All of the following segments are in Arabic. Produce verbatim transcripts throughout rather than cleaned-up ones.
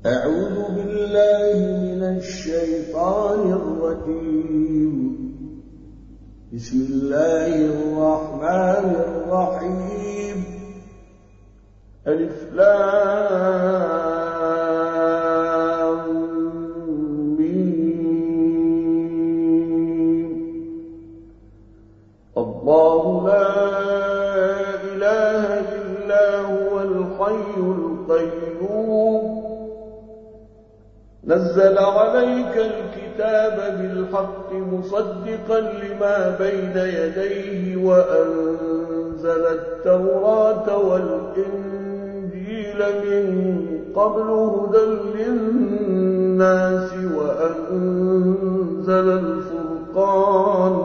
أعوذ بالله من الشيطان الرجيم. بسم الله الرحمن الرحيم. ألف لام ميم. الله لا إله إلا هو الحي القيوم. نزل عليك الكتاب بالحق مصدقا لما بين يديه وأنزل التوراة والإنجيل من قبل هدى للناس وأنزل الفرقان.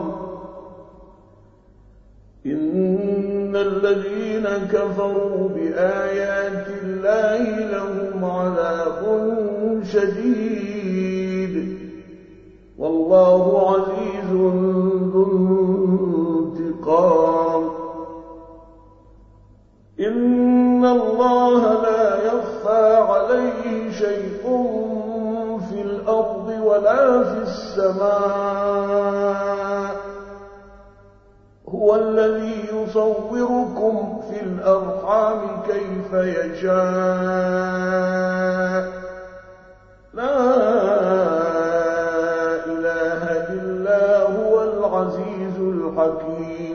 إن الذين كفروا بآيات الله لهم عذاب شديد والله عزيز ذو انتقام. إن الله لا يخفى عليه شيء في الأرض ولا في السماء. هو الذي يصوركم في الأرحام كيف يشاء. لا إله إلا هو العزيز الحكيم.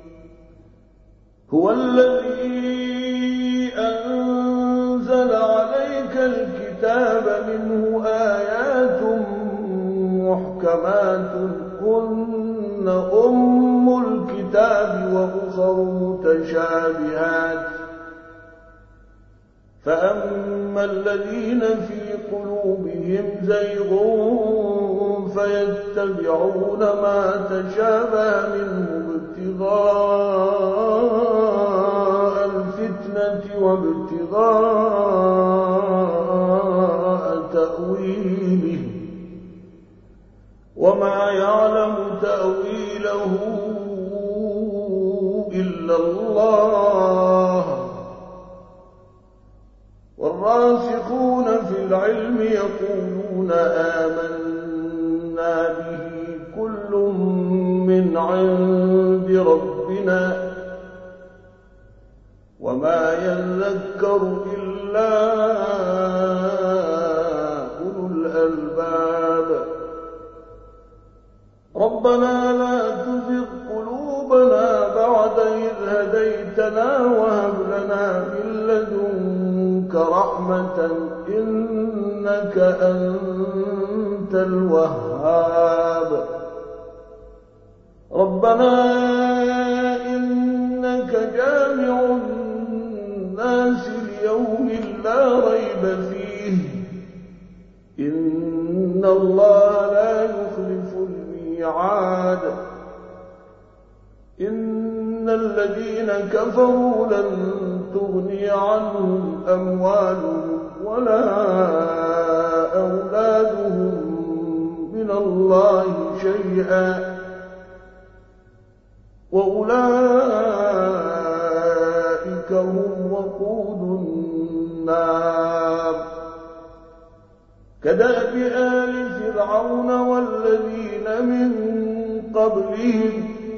هو الذي أنزل عليك الكتاب منه آيات محكمات هن أم الكتاب وأخر متشابهات. فأما الذين في قلوبهم زيغ فيتبعون ما تشابه منه ابتغاء الفتنة وابتغاء تأويله وما يعلم تأويله إلا الله. والراسخون في العلم يقولون آمنا به كل من عند ربنا وما يذكر إلا أولو الألباب. ربنا لا تزغ قلوبنا بعد إذ هديتنا وهب لنا من لدنك رحمة إنك أنت الوهاب. ربنا إنك جامع الناس ليوم لا ريب فيه إن الله لا يخلف الميعاد. إن الذين كفروا لن تغني عنهم أموالهم ولا أولادهم من الله شيئا وأولئك هم وقود النار. كدأب آل فرعون والذين من قبلهم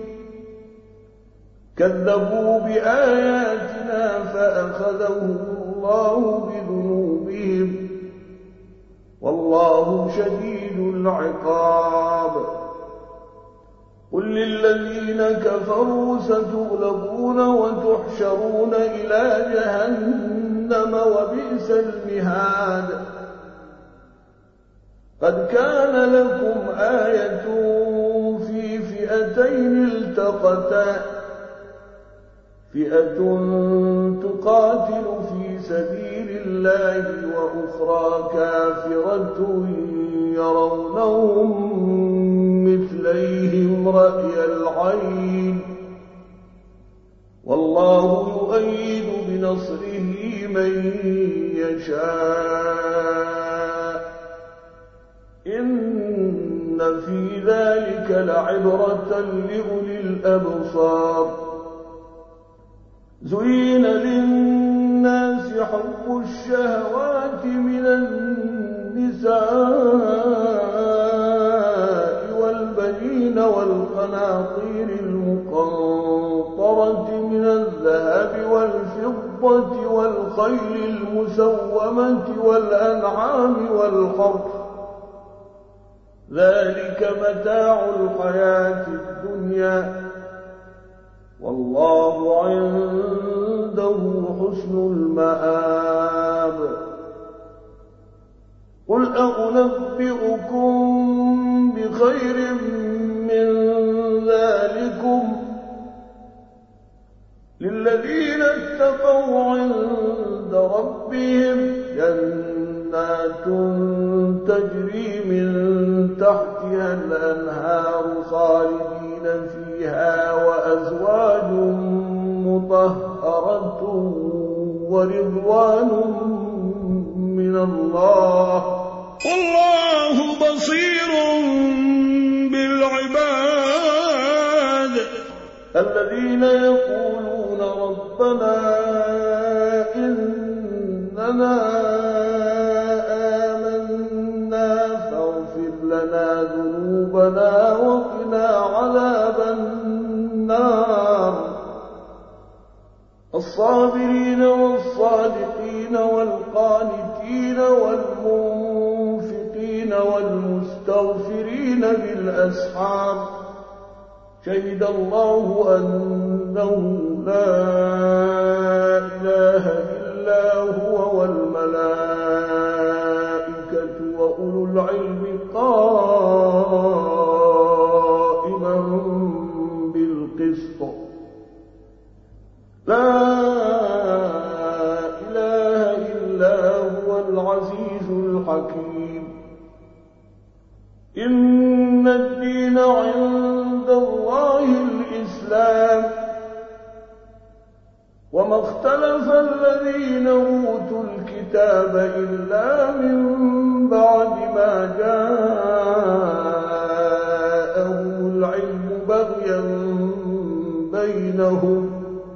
كذبوا بآياتنا فأخذهم الله بذنوبهم والله شديد العقاب. قل للذين كفروا ستغلبون وتحشرون إلى جهنم وبئس المهاد. قد كان لكم آية في فئتين التقتا فئة تقاتل في سبيل الله وأخرى كافرة يرونهم مثليهم رأي العين والله يؤيد بنصره من يشاء. إن في ذلك لعبرة لأولي الأبصار. زين للناس حب الشهوات من الناس المسومة والأنعام والحرث ذلك متاع الحياة الدنيا والله عنده حسن المآب قل أنبئكم بخير من ذلكم للذين اتقوا عند ربهم جنات تجري من تحتها الأنهار خالدين فيها وأزواج مطهرة ورضوان من الله والله بصير بالعباد الذين يقولون ربنا إننا آمنا فاغفر لنا ذنوبنا وقنا عذاب النار الصابرين والصادقين والقانتين والمنفقين والمستغفرين بالأسحار شهد الله أنه لا إله إلا هو والملائكة وأولو العلم قائما بالقسط لا إله إلا هو العزيز الحكيم إن الدين عند الله الإسلام وما اختلف الذين أوتوا الكتاب إلا من بعد ما جاءهم العلم بغيا بينهم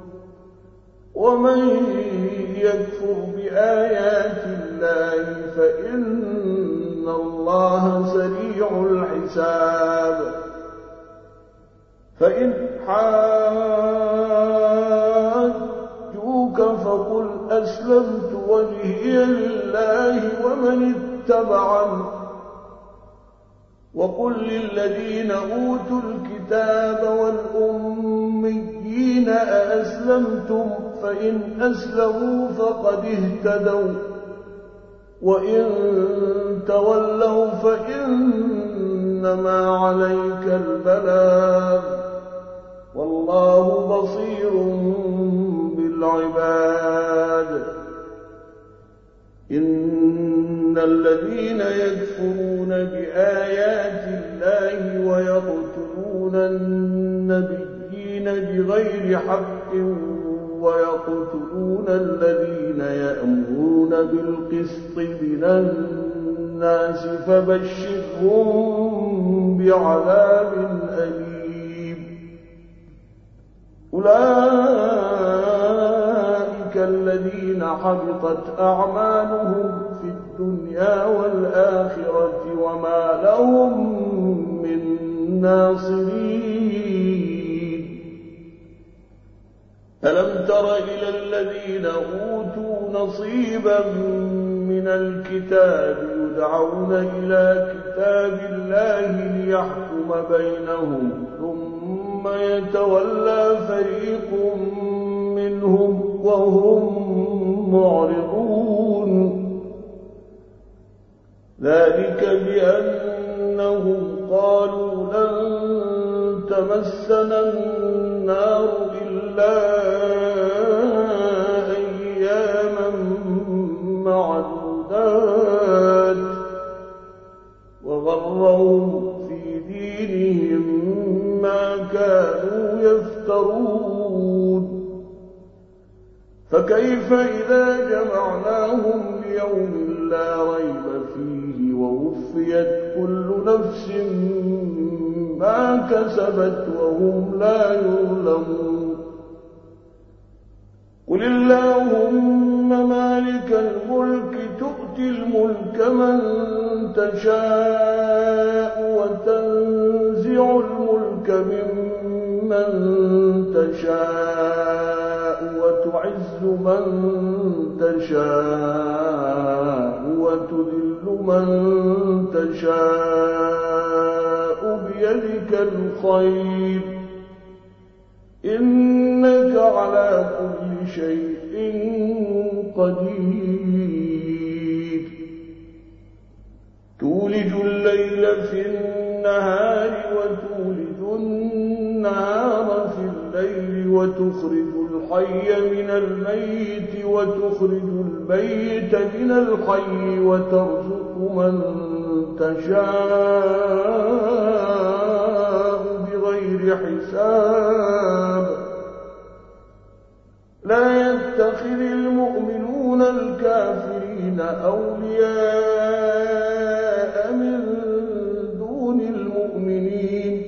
ومن يكفر بآيات الله فإن الله سريع الحساب فإن حاجوك فقل أسلمت وجهي لله ومن اتبعني وقل للذين أوتوا الكتاب والأميين أأسلمتم فإن أسلموا فقد اهتدوا وإن تولوا فإنما عليك البلاغ والله بصير بالعباد إن الذين يكفرون بآيات الله ويقتلون النبيين بغير حق ويقتلون الذين يأمرون بالقسط من الناس فبشرهم بعذاب أليم أولئك الذين حبطت أعمالهم في الدنيا والآخرة وما لهم من ناصرين ألم تر إلى الذين أوتوا نصيبا من الكتاب يدعون إلى كتاب الله ليحكم بينهم ثم يتولى فريق منهم وهم معرضون ذلك بأنهم قالوا لن تمسنا النار إلا أياما معدودات وغرهم في دينهم ما كانوا يفترون فكيف إذا جمعناهم ليوم لا ريب فيه ووفيت كل نفس ما كسبت وهم لا يظلمون قل اللهم مالك الملك تؤتي الملك من تشاء وتنزع الملك ممن تشاء وتعز من تشاء وتذل من تشاء بيدك الخير إنك على كل شيء قدير تولج الليل في النهار وتولج النهار في الليل وتخرج الحي من الميت وتخرج الميت من الحي وترزق من تشاء بغير حساب لا يتخذ المؤمنون الكافرين أولياء من دون المؤمنين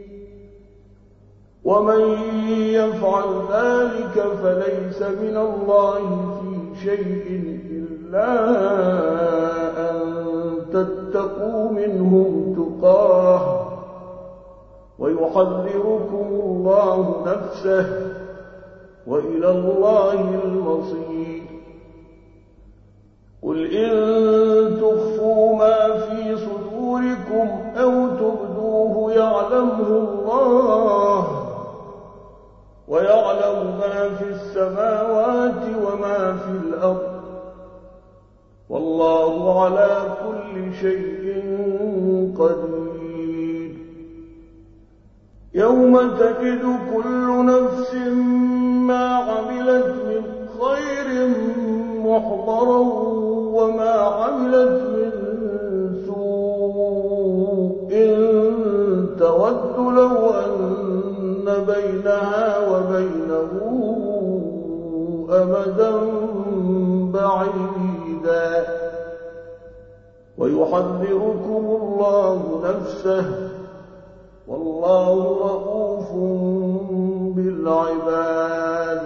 ومن يفعل ذلك فليس من الله في شيء إلا أن تتقوا منهم تقاه ويحذركم الله نفسه وإلى الله المصير قل إن تخفوا ما في صدوركم أو تبدوه يعلمه الله ويعلم ما في السماوات وما في الأرض والله على كل شيء قدير يوم تجد كل نفس ما عملت من خير محضرا وما عملت من سوء تود لو أن بينها وبينه أمدا بعيدا ويحذركم الله نفسه والله رؤوف بالعباد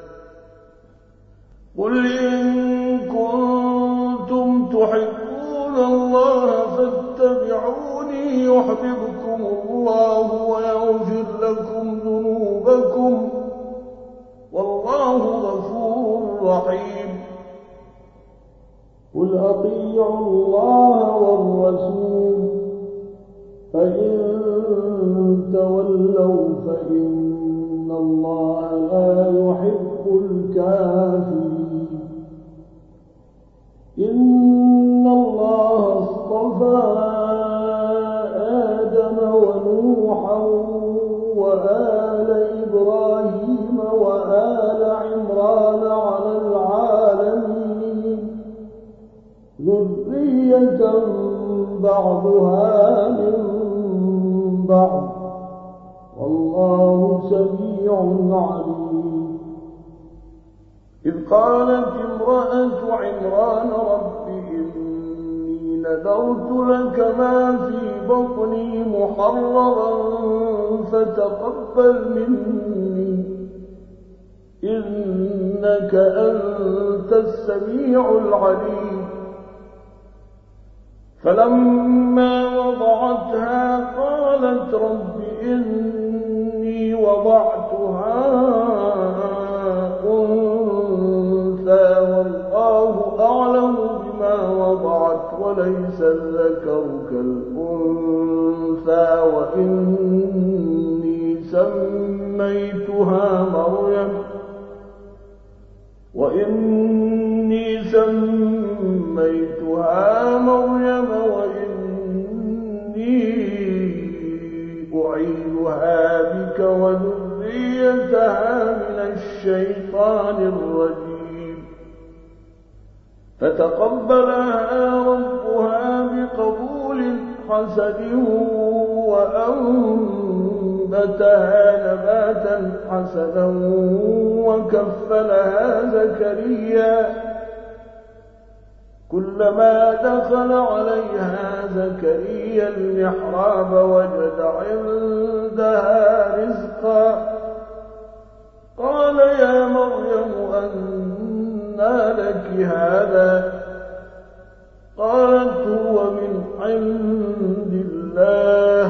قل إن كنتم تحبون الله فاتبعوني يحببكم الله ويغفر لكم ذنوبكم والله غفور رحيم قل أطيعوا الله والرسول فإن تولوا فإن الله لا يحب الكافرين إن الله اصطفى آدم ونوحا وآل إبراهيم وآل عمران على العالمين ذرية بعضها من بعض والله سميع عليم إذ قالت امرأة عمران رب إني نذرت لك ما في بطني محررا فتقبل مني إنك أنت السميع العليم فلما وضعتها قالت رب إني وضعتها أنثى والله أعلم بما وضعت وليس الذكر كالأنثى وإني سميتها مريم وإني سميتها مريم وإني أعيذها بك وذريتها من الشيطان الرجيم فتقبلها ربها بقبول حسن وأنبتها نباتا حسنا وكفلها زكريا كلما دخل عليها زكريا المحراب وجد عندها رزقا قال يا مريم أنى لك هذا قالت هو من عند الله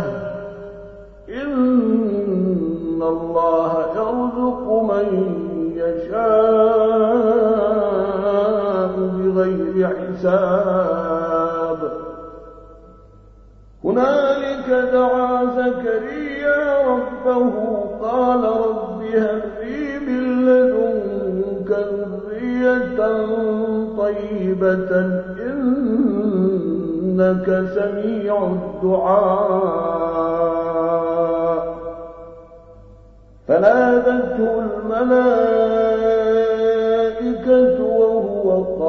إن الله يرزق من يشاء بحساب. هنالك دعا زكريا ربه قال رب هب لي من لدنك ذرية طيبة إنك سميع الدعاء. فنادته الملائكة وهو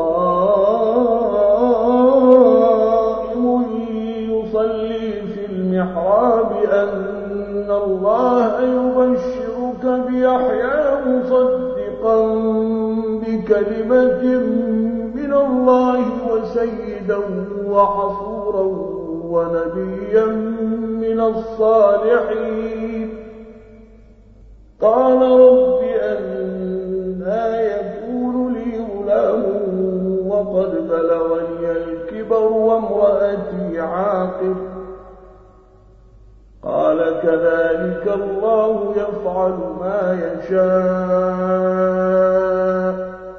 قائم يصلي في المحراب أن الله يبشرك بيحيى مصدقا بكلمة من الله وسيدا وحصورا ونبيا من الصالحين. قال رب أنى يكون لي غلام وقد بلغني الكبر وامرأتي عاقر. قال كذلك الله يفعل ما يشاء.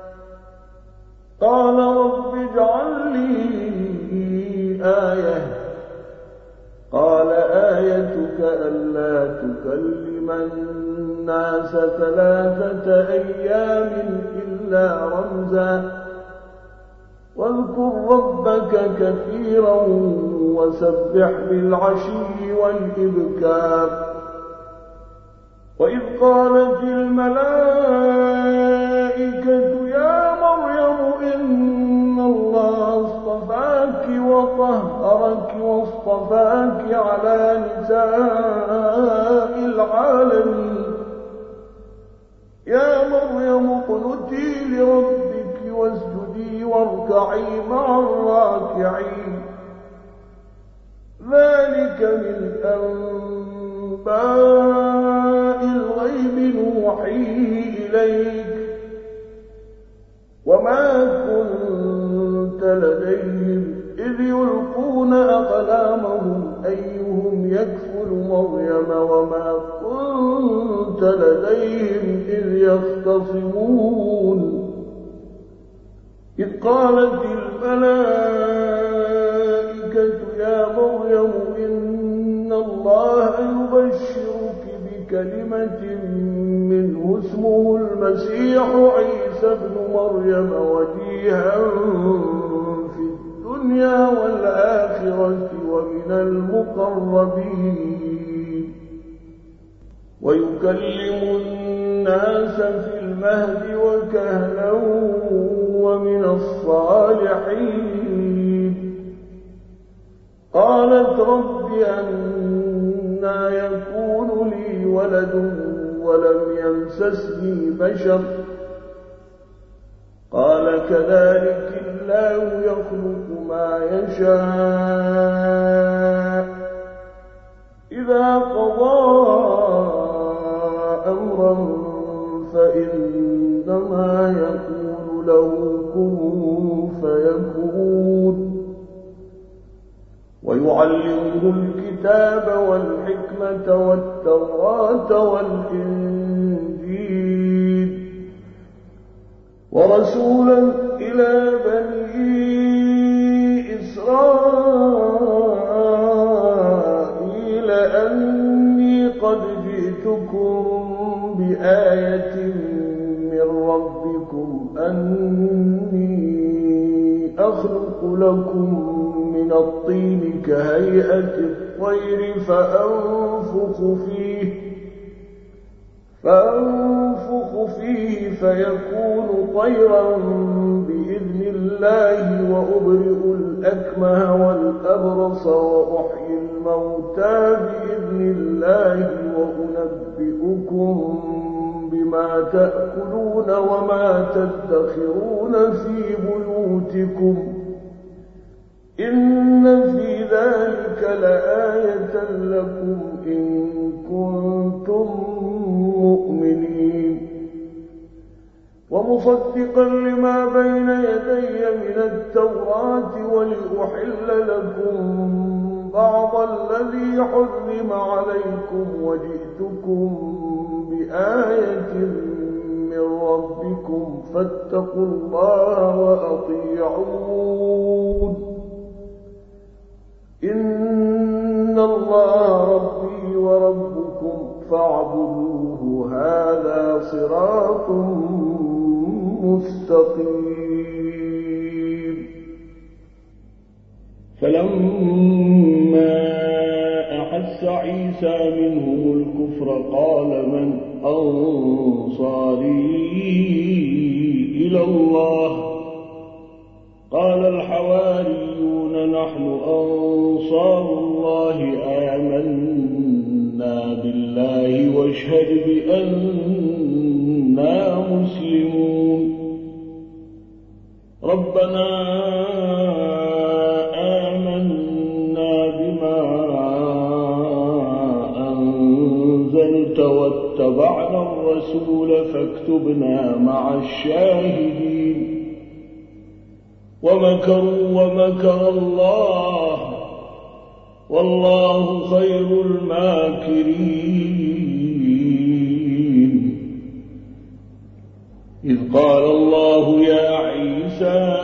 قال رب اجعل لي آية. قال آيتك ألا تكلم الناس ثلاثة أيام إلا رمزا واذكر ربك كثيرا وسبح بالعشي والإبكار. وإذ قالت الملائكة يا مريم إن الله اصطفاك وطهرك واصطفاك على نساء العالمين. يا مريم اقنتي لربك واسجدي واركعي مع الراكعين. ذلك من أنباء الغيب نوحيه إليك وما كنت لديهم إذ يلقون أقلامهم أيهم يكفل مريم وما كنت لديهم إذ يختصمون. إذ قالت الملائكة يا مريم إن الله يبشرك بكلمة منه اسمه المسيح عيسى ابن مريم وجيها في الدنيا والآخرة ومن المقربين ويكلم الناس في المهد وكهلا ومن الصالحين. قالت رب أنى يكون لي ولد ولم يمسسني بشر. قال كذلك الله يخلق ما يشاء إذا قضى أمرا فإنما يقول له كن فيكون. ويعلمه الكتاب والحكمة والتوراة والإنجيل ورسولا إلى بني إسرائيل أني قد جئتكم بآية من ربكم أني أخلق لكم من الطين كهيئة الطير فأنفخ فيه فأنفخ فيه فيكون طيرا بإذن الله وأبرئ الأكمه والأبرص وأحيي الموتى بإذن الله وأنبئكم بما تأكلون وما تدخرون في بيوتكم إن في ذلك لآية لكم إن كنتم مؤمنين. ومصدقا لما بين يدي من التوراة ولأحل لكم بعض الذي حرم عليكم وجئتكم بآية من ربكم فاتقوا الله وأطيعون إن الله ربي وربكم فاعبدوه هذا صراط مستقيم. فلما أحس عيسى منهم الكفر قال من أنصاري إلى الله قال الحواريون نحن أنصار الله آمنا بالله واشهد بأننا مسلمون. ربنا آمنا بما أنزلت واتبعنا الرسول فاكتبنا مع الشاهدين. ومكروا ومكر الله والله خير الماكرين. إذ قال الله يا عيسى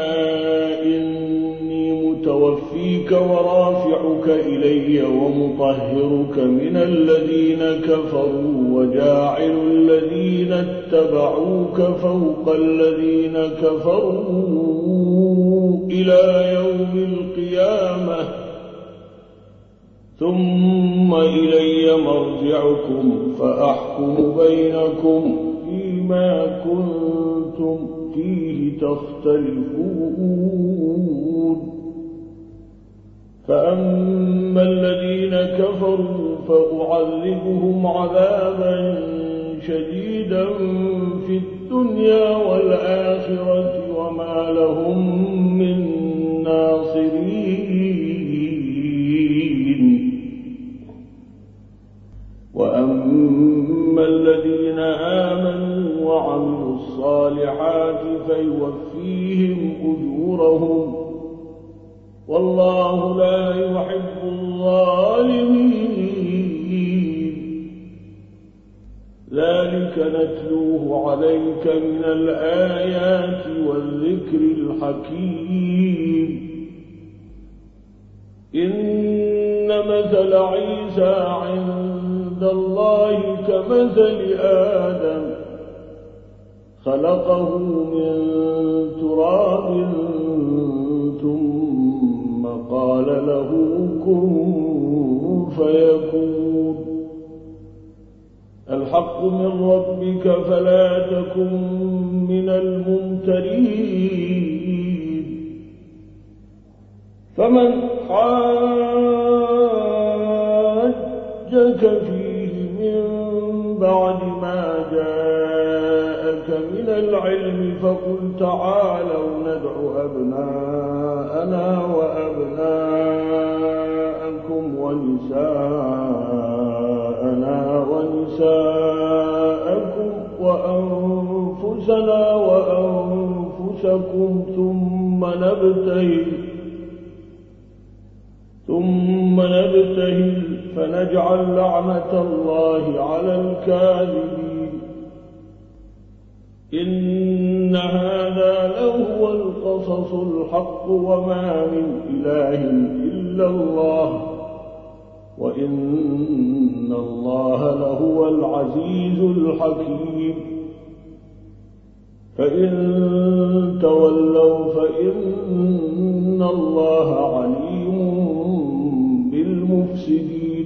إني متوفيك ورافعك إلي ومطهرك من الذين كفروا وجاعل الذين اتبعوك فوق الذين كفروا إلى يوم القيامة ثم إلي مرجعكم فأحكم بينكم فيما كنتم فيه تختلفون. فأما الذين كفروا فأعذبهم عذابا شديدا في الدنيا والآخرة وما لهم من ناصرين. وأما الذين آمنوا وعملوا الصالحات فيوفيهم أجورهم والله لا يحب الظالمين. ذلك نتلوه عليك من الآيات والذكر الحكيم. إن مثل عيسى عند الله كمثل آدم خلقه من تراب ثم قال له كن فيكون. الحق من ربك فلا تكن من الممترين. فمن حاجك فيه من بعد ما جاءك من العلم فقل تعالوا ندع أبناءنا وأبناءكم ونساءنا ونساءكم وأنفسنا وأنفسكم ثم نبتهل ثم نبتهل فنجعل لعنة الله على الكاذبين. إن هذا لهو القصص الحق وما من إله إلا الله وإن الله لهو العزيز الحكيم. فإن تولوا فإن الله عليم بالمفسدين.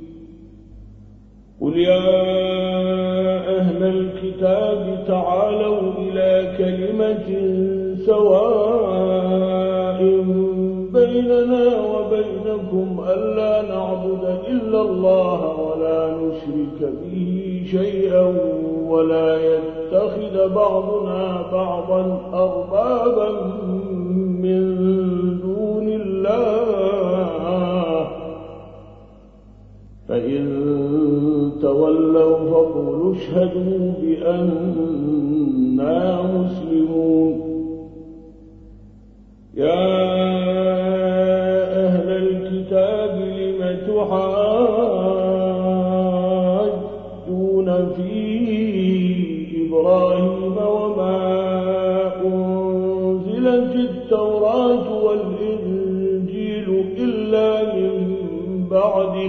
قل يا أهل الكتاب تعالوا إلى كلمة سواء بيننا وبينكم ألا نعبد إلا الله ولا نشرك به شيئا ولا يتخذ بعضنا بعضا أربابا من دون الله. فإن تولوا فقولوا اشهدوا بأننا مسلمون. يا أهل الكتاب لم تحاجون في إبراهيم التوراة والإنجيل إلا من بعده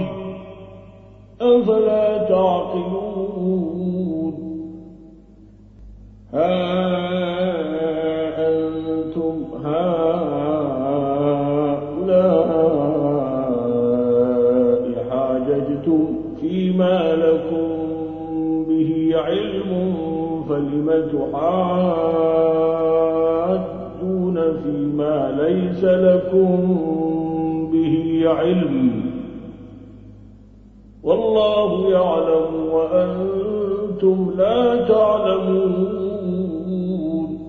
أفلا تعقلون ها أنتم هؤلاء حاججتم فيما لكم به علم فلم تحاجون فيما ليس لكم به علم والله يعلم وأنتم لا تعلمون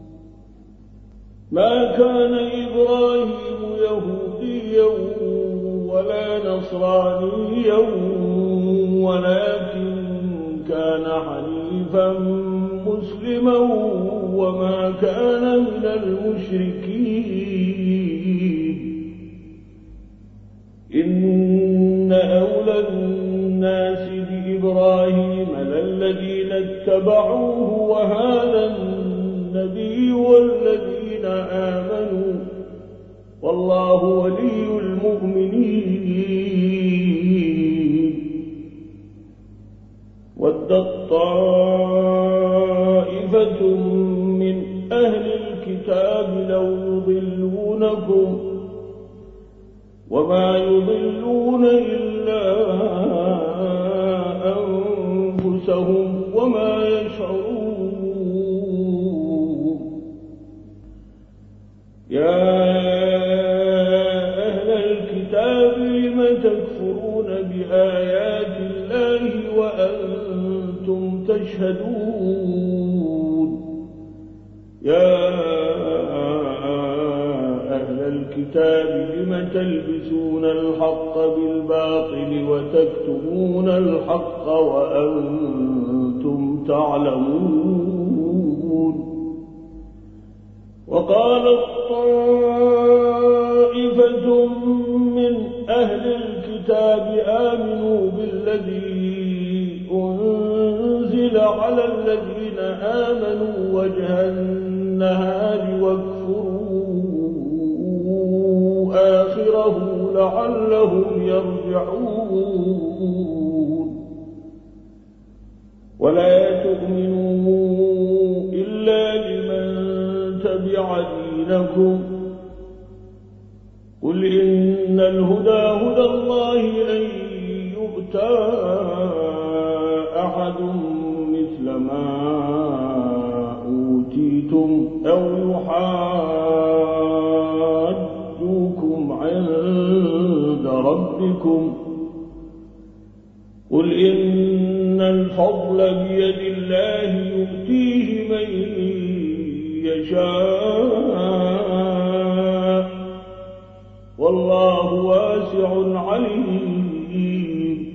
ما كان إبراهيم يهوديا ولا نصرانيا ولكن كان حنيفا مسلما وما كان من المشركين إن أولى الناس بإبراهيم للذين اتبعوه وهذا النبي والذين آمنوا والله ولي المؤمنين ودت طائفة من أهل الكتاب لو يضلونكم وما يضلون إلا أنفسهم وما يشعرون يا أهل الكتاب لم تكفرون بآيات الله وأنتم تشهدون يا أهل الكتاب لم تلبسون الحق بالباطل وتكتمون الحق وأنتم تعلمون وقالت طائفة من أهل الكتاب آمنوا بالذي أنزل على الذين آمنوا وجه النهار واكفروا آخره لعلهم يرجعون ولا تؤمنوا إلا لمن تبع دينكم قل إن الهدى هدى الله أن يؤتى أحد مثل ما أوتيتم أو يحاجوكم عند ربكم قل إن الفضل بيد الله يؤتيه من يشاء والله واسع عليم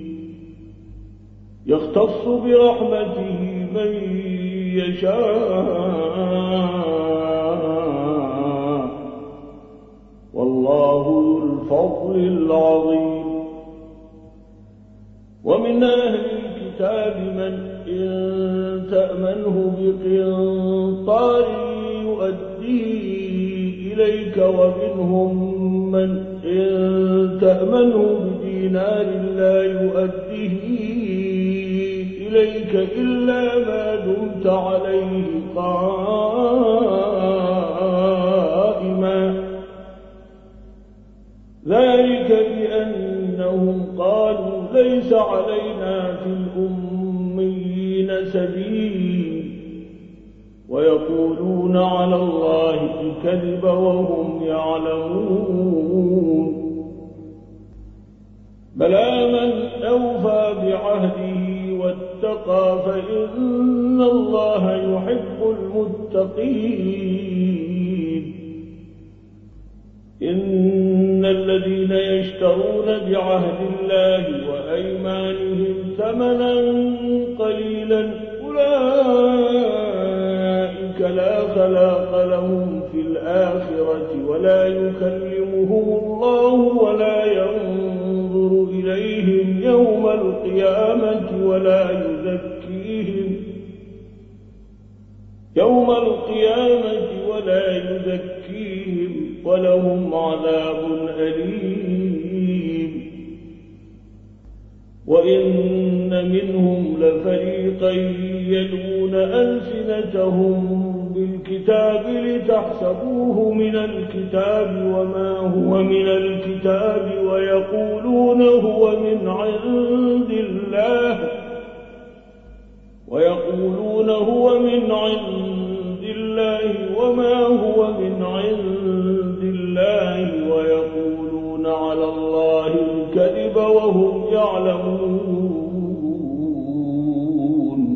يختص برحمته من يشاء والله ذو الفضل العظيم ومن أهل الكتاب من إن تأمنه بقنطار يؤديه إليك ومنهم من إن تأمنه بدينار لا يؤديه إليك إلا ما دمت عليه قائما ذلك بأنهم قالوا ليس علينا في الأميين سبيل ويقولون على الله الكذب وهم يعلمون بلى من أوفى بعهده واتقى فإن الله يحب المتقين إن الذين يشترون بعهد الله وأيمانهم ثمنا قليلا أولئك لا خلاق لهم في الآخرة ولا يكلمهم الله ولا ينظر إليهم يوم القيامة ولا يزكيهم يوم القيامة ولا يزكيهم ولهم عذاب أليم. وإن منهم لفريقا يلون ألسنتهم بالكتاب لتحسبوه من الكتاب وما هو من الكتاب ويقولون هو من عند الله ويقولون هو من عند الله وما هو من عند الله ويقولون على الله الكذب وهم يعلمون.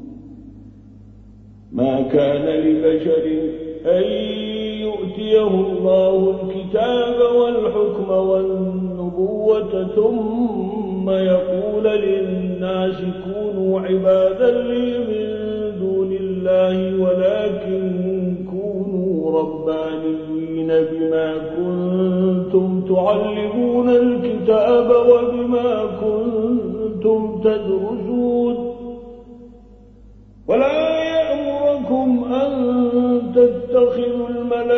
ما كان لبشر أن يؤتيه الله الكتاب والحكم والنبوة ثم يقول للناس كونوا عبادا لي من دون الله ولكن كونوا ربانيين بما كنتم تعلمون الكتاب وبما كنتم تدرسون. ولا يأمركم أن تتخذوا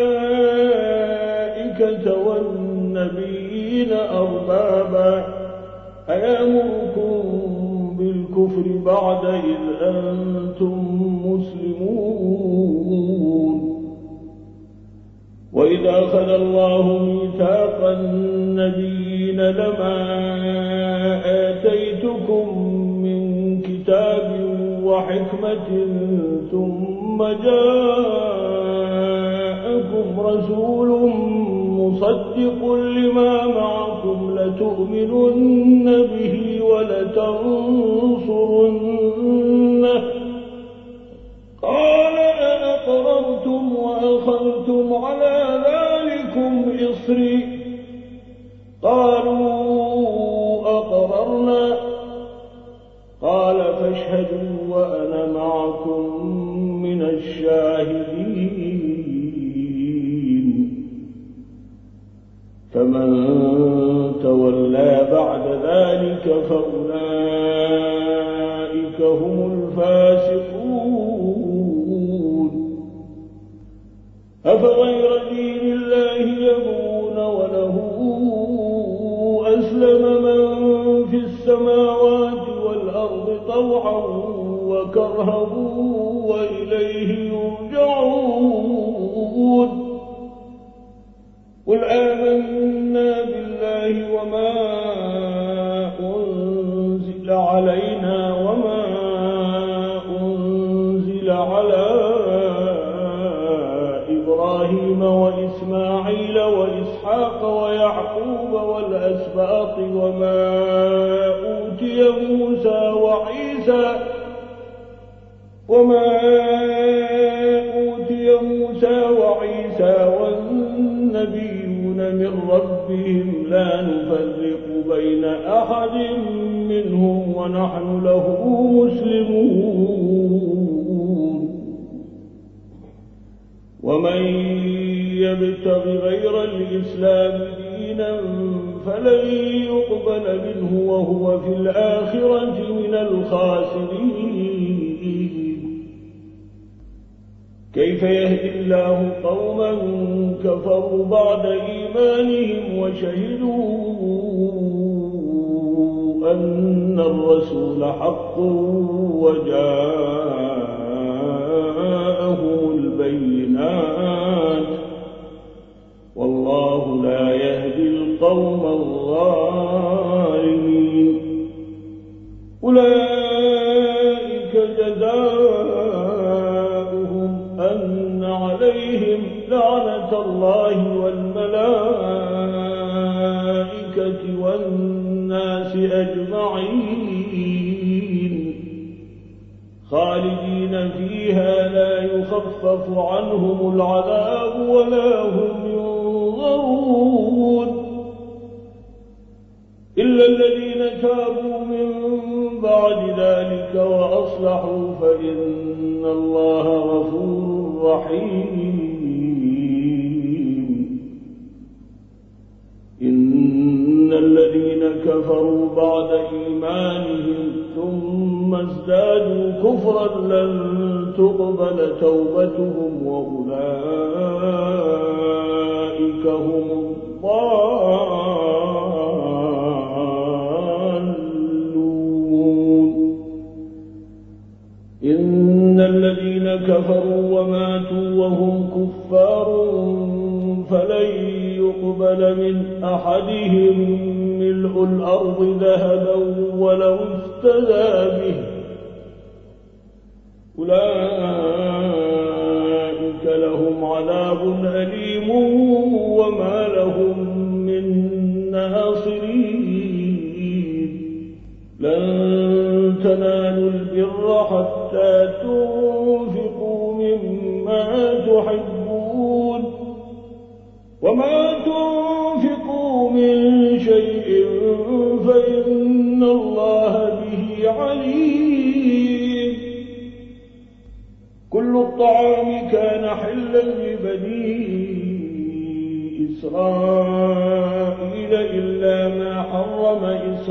الملائكة والنبيين أربابا أيأمركم بالكفر بعد إذ أنتم مسلمون. وإذا أخذ الله ميثاق النبيين لما آتيتكم من كتاب وحكمة ثم جاءكم رسول مصدق لما معكم لتؤمنن به ولتنصرنه قال أأقررتم وأخذتم على ذلكم إصري قالوا أقررنا قال فاشهدوا وأنا معكم من الشاهدين. فمن تولى بعد ذلك فأولئك هم الفاسقون. أفغير دين الله يبغون وله أسلم من في السماوات والأرض طوعا وكرها وإليه يرجعون. قل آمنا بالله وما أنزل علينا وما أنزل على إبراهيم وإسماعيل وإسحاق ويعقوب والأسباط وما أوتي موسى وعيسى وما أوتي موسى وعيسى والنبيون من ربهم لا نفرق بين أحد منهم ونحن له مسلمون. ومن يبتغ غير الإسلام دينا فلن يقبل منه وهو في الآخرة من الخاسرين. كيف يهدي الله قوما كفروا بعد إيمانهم وشهدوا أن الرسول حق وجاءهم البينات والله لا يهدي القوم الظالمين. أولئك جزاؤهم أن عليهم لعنة الله والملائكة والناس أجمعين خالدين فيها لا يخفف عنهم العذاب ولا هم ينظرون إلا الذين تابوا من بعد ذلك وأصلحوا فإن الله غفور رحيم. إن الذين كفروا بعد إيمانهم ثم ازدادوا كفرا لن تقبل توبتهم وأولئك هم الضالون. إن الذين كفروا وماتوا وهم كفار فلن يقبل من أحدهم ملء الأرض ذهبا ولو افتدى به، أولئك لهم عذاب أليم وما لهم من ناصرين. لن تنالوا البر حتى تنفقوا مما تحبون، وما تنفقوا من شيء فإن الله به عليم. كل الطعام كان حلا لبني إسرائيل إلا ما حرم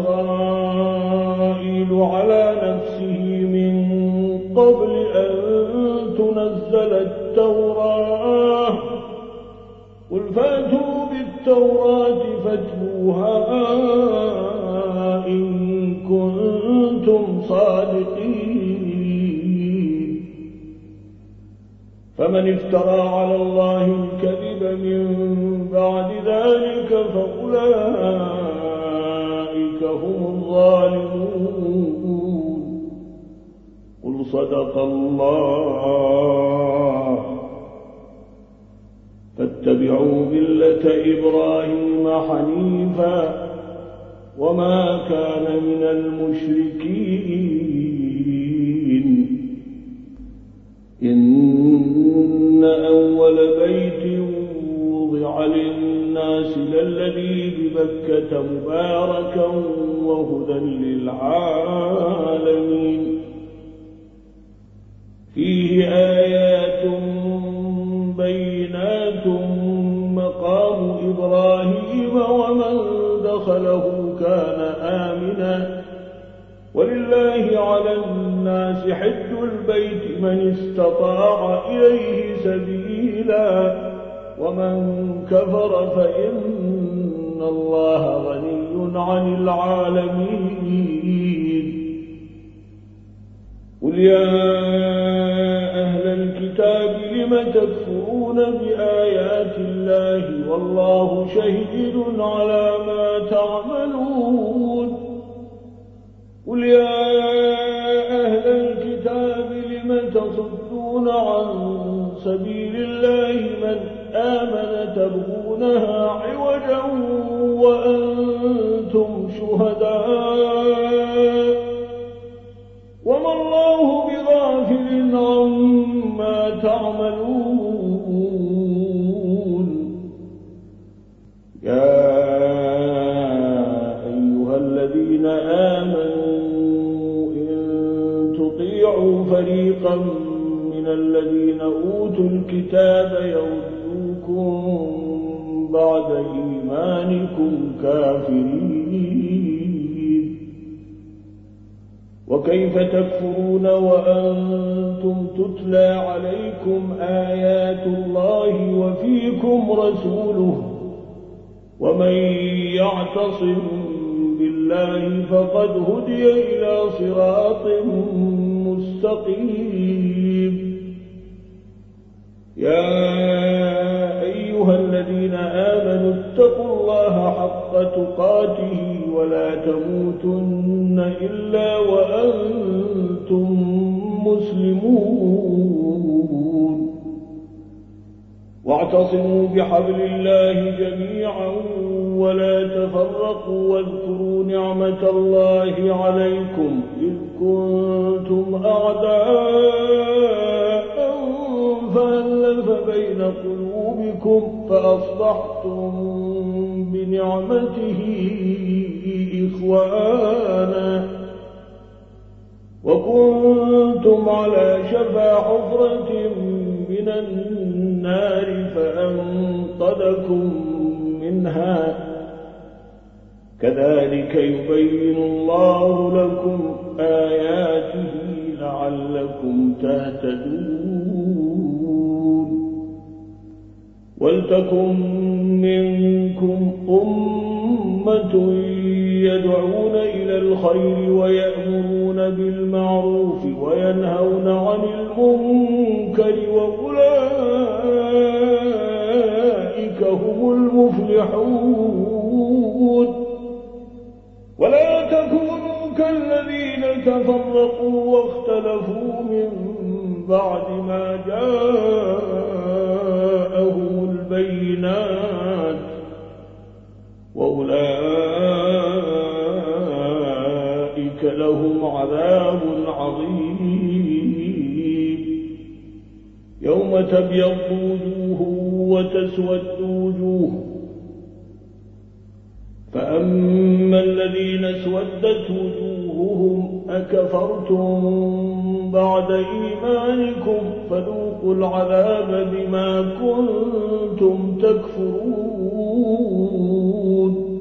إسرائيل على نفسه من قبل أن تنزل التوراة. قل فاتوا بالتوراة فاتلوها إن كنتم صادقين. فمن افترى على الله الكذب من بعد ذلك فأولئك هم الظالمون. قل صدق الله. فاتبعوا ملة إبراهيم حنيفا وما كان من المشركين. إن أول بيت وضع للناس للذي ببكة مباركا وهدى للعالمين، فيه آيات بينات مقام إبراهيم ومن دخله كان آمنا، ولله على الناس حج البيت من استطاع إليه سبيلا، ومن كفر فإن الله غني عن العالمين. قل يا أهل الكتاب لم تكفرون بآيات الله والله شهيد على ما تعملون. قل يا أهل الكتاب لم تصدون عن سبيل الله من آمن تبغونها عوجا وأنتم شهداء وما الله بغافل عما تعملون. يا أيها الذين آمنوا إن تطيعوا فريقا من الذين أوتوا الكتاب يردوكم بعد إيمانكم كافرين. وكيف تكفرون وأنتم تتلى عليكم آيات الله وفيكم رسوله، ومن يعتصم بالله فقد هدي إلى صراط مستقيم. يا أيها الذين آمنوا اتقوا الله حق تقاته ولا تموتن إلا وأنتم مسلمون. واعتصموا بحبل الله جميعا ولا تفرقوا، واذكروا نعمة الله عليكم إذ كنتم أعداء فألف بين قلوبكم فأصبحتم بنعمته إخوانا، وكنتم على شفا حفرة من النار فأنقذكم منها. كذلك يبين الله لكم آياته لعلكم تهتدون. ولتكن منكم أمة يدعون إلى الخير ويأمرون بالمعروف وينهون عن المنكر وأولئك هم المفلحون. ولا تكونوا كالذين تفرقوا واختلفوا من بعد ما جاءهم البينات وأولئك لهم عذاب عظيم. يوم تبيض وجوه وتسود وجوه، فأما الذين اسودت وجوههم أكفرتم بعد إيمانكم فذوقوا العذاب بما كنتم تكفرون.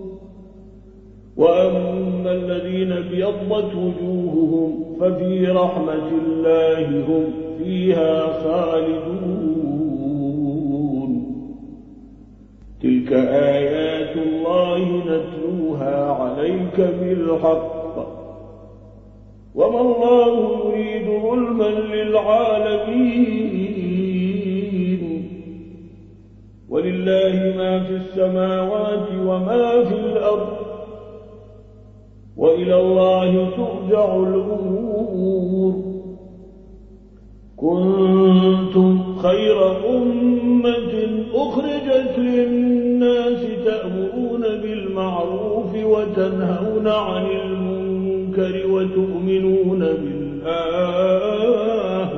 وأما الذين ابيضت وجوههم ففي رحمة الله هم فيها خالدون. تلك آيات الله نتلوها عليك بالحق، وما الله يريد ظلما للعالمين. ولله ما في السماوات وما في الأرض، وإلى الله ترجع الأمور. كنتم خير أمة أخرجت للناس تأمرون بالمعروف وتنهون عن المنكر وتؤمنون بالله.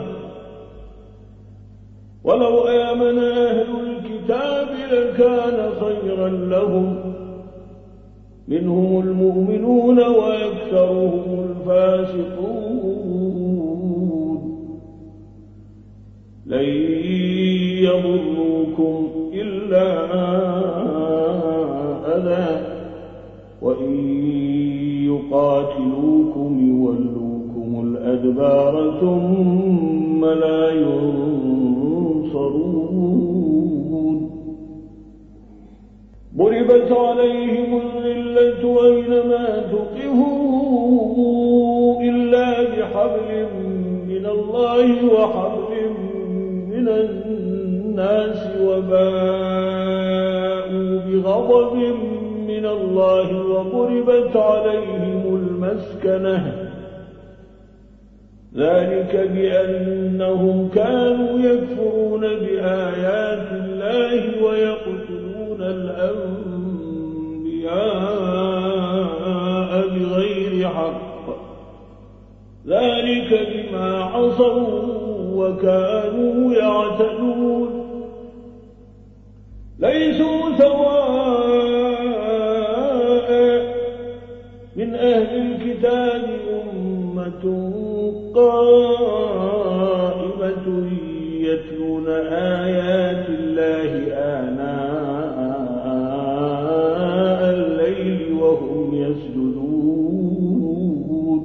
ولو آمن أهل الكتاب لكان خيرا لهم، منهم المؤمنون وأكثرهم الفاسقون. لن يضروكم إلا أذى، وإن يقاتلوكم يولوكم الأدبار ثم لا ينصرون. ضربت عليهم الذلة أينما ثقفوا إلا بحبل من الله وحبل من الناس، وباءوا بغضب من الله وضربت عليهم المسكنة، ذلك بأنهم كانوا يكفرون بآيات الله ويقتلون الأنبياء بغير حق، ذلك بما عصوا وكانوا يعتدون. ليسوا سواء من أهل الكتاب أمة قائمة يتلون آيات الله آناء الليل وهم يسجدون،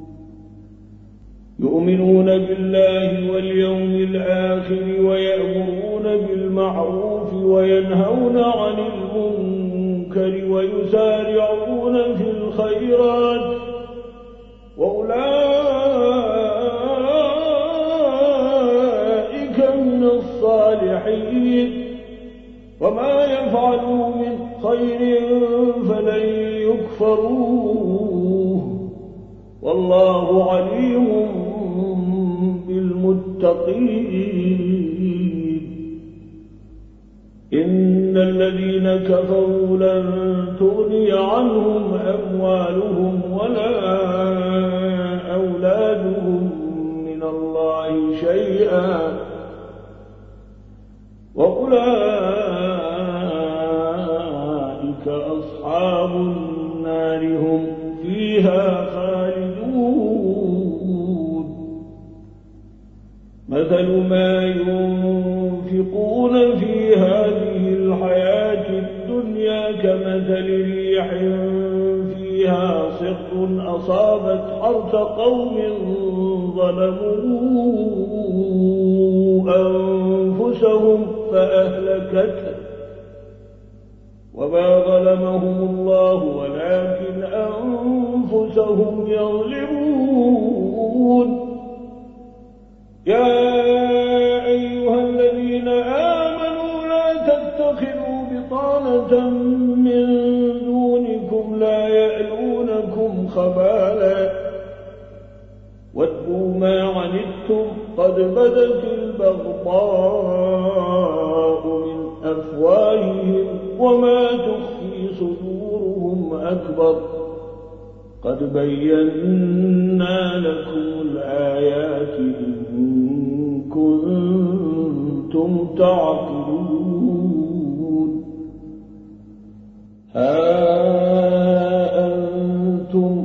يؤمنون بالله واليوم الآخر ويأمرون بالمعروف وينهون عن المنكر ويسارعون في الخيرات، وأولئك من الصالحين. وما يفعلوا من خير فلن يكفروه، والله عليم بالمتقين. إن الذين كفروا لن تغني عنهم أموالهم ولا أولادهم من الله شيئا، وأولئك أصحاب النار هم فيها خالدون. مثل ما ينفقون في هذه الحياة الدنيا كمثل ريح فيها صر أصابت حرث قوم ظلموا أنفسهم فأهلكوا فأهلكته وما ظلمهم الله ولكن أنفسهم يظلمون يا أيها الذين آمنوا لا تتخذوا بطانة من دونكم لا يألونكم خبالا وادوا ما عنتم قد بدت البغضاء من أفواههم وما تخفي صدورهم أكبر قد بينا لكم الآيات إن كنتم تعقلون ها أنتم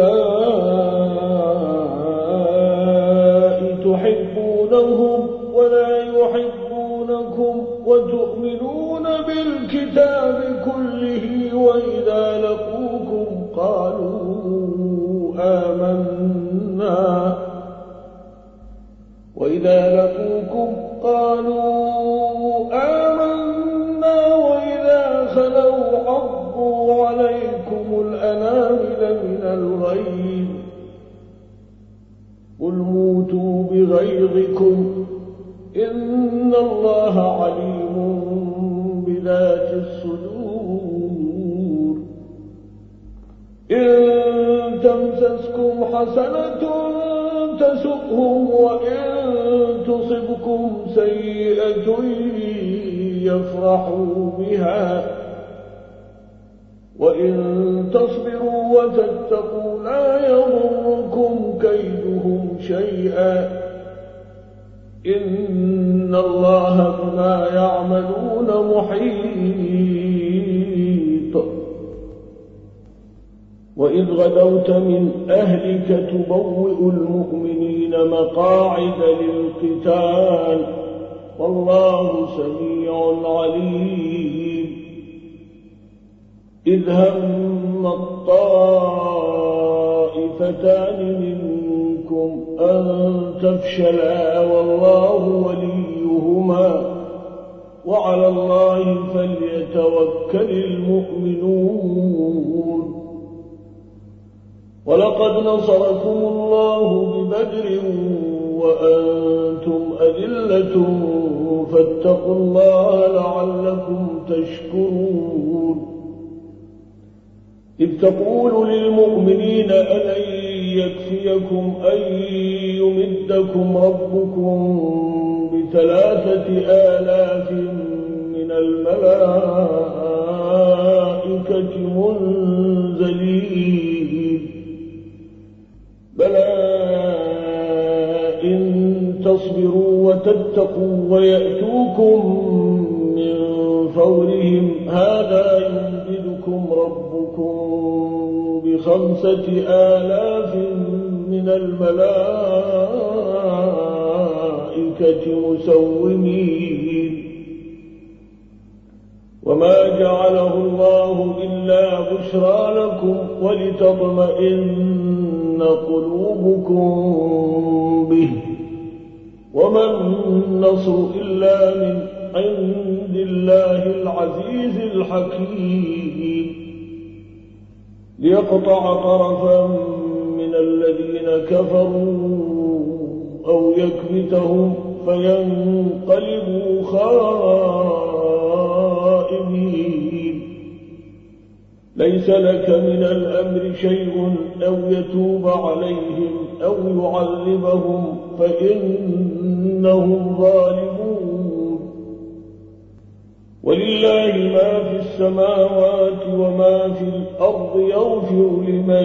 أولئك تحبونهم ولا يحبونكم وتؤمنون بالكتاب كله وإذا لقوكم قالوا آمنا وإذا لقوكم قالوا آمنا وإذا خلوا عضوا عليكم الأنامل من الغيظ قل موتوا بغيظكم إن الله عليم بذات الصدور إن تمسسكم حسنة تسؤهم وإن تصبكم سيئة يفرحوا بها وإن تصبروا وتتقوا لا يضركم كيدهم شيئا إن الله بما يعملون محيط وإذ غدوت من أهلك تبوئ المؤمنين مقاعد للقتال والله سميع عليم إذ هم الطائفتان منكم أن تفشلا والله وليهما وعلى الله فليتوكل المؤمنون ولقد نصركم الله ببدر وأنتم أذلة فاتقوا الله لعلكم تشكرون إذ تقول للمؤمنين ألن يكفيكم أن يمدكم ربكم بثلاثة آلاف من الملائكة منزلين بلى إن تصبروا وتتقوا ويأتوكم من فورهم هذا يمددكم ربكم بخمسة آلاف من الملائكة مسومين وما جعله الله إلا بشرى لكم ولتطمئن قلوبكم به وما النصر إلا من عند الله العزيز الحكيم ليقطع طرفا من الذين كفروا أو يكبتهم فينقلبوا خائبين ليس لك من الأمر شيء أو يتوب عليهم أو يعذبهم فإنهم ظالمون ولله ما في السماوات وما في الأرض يغفر لمن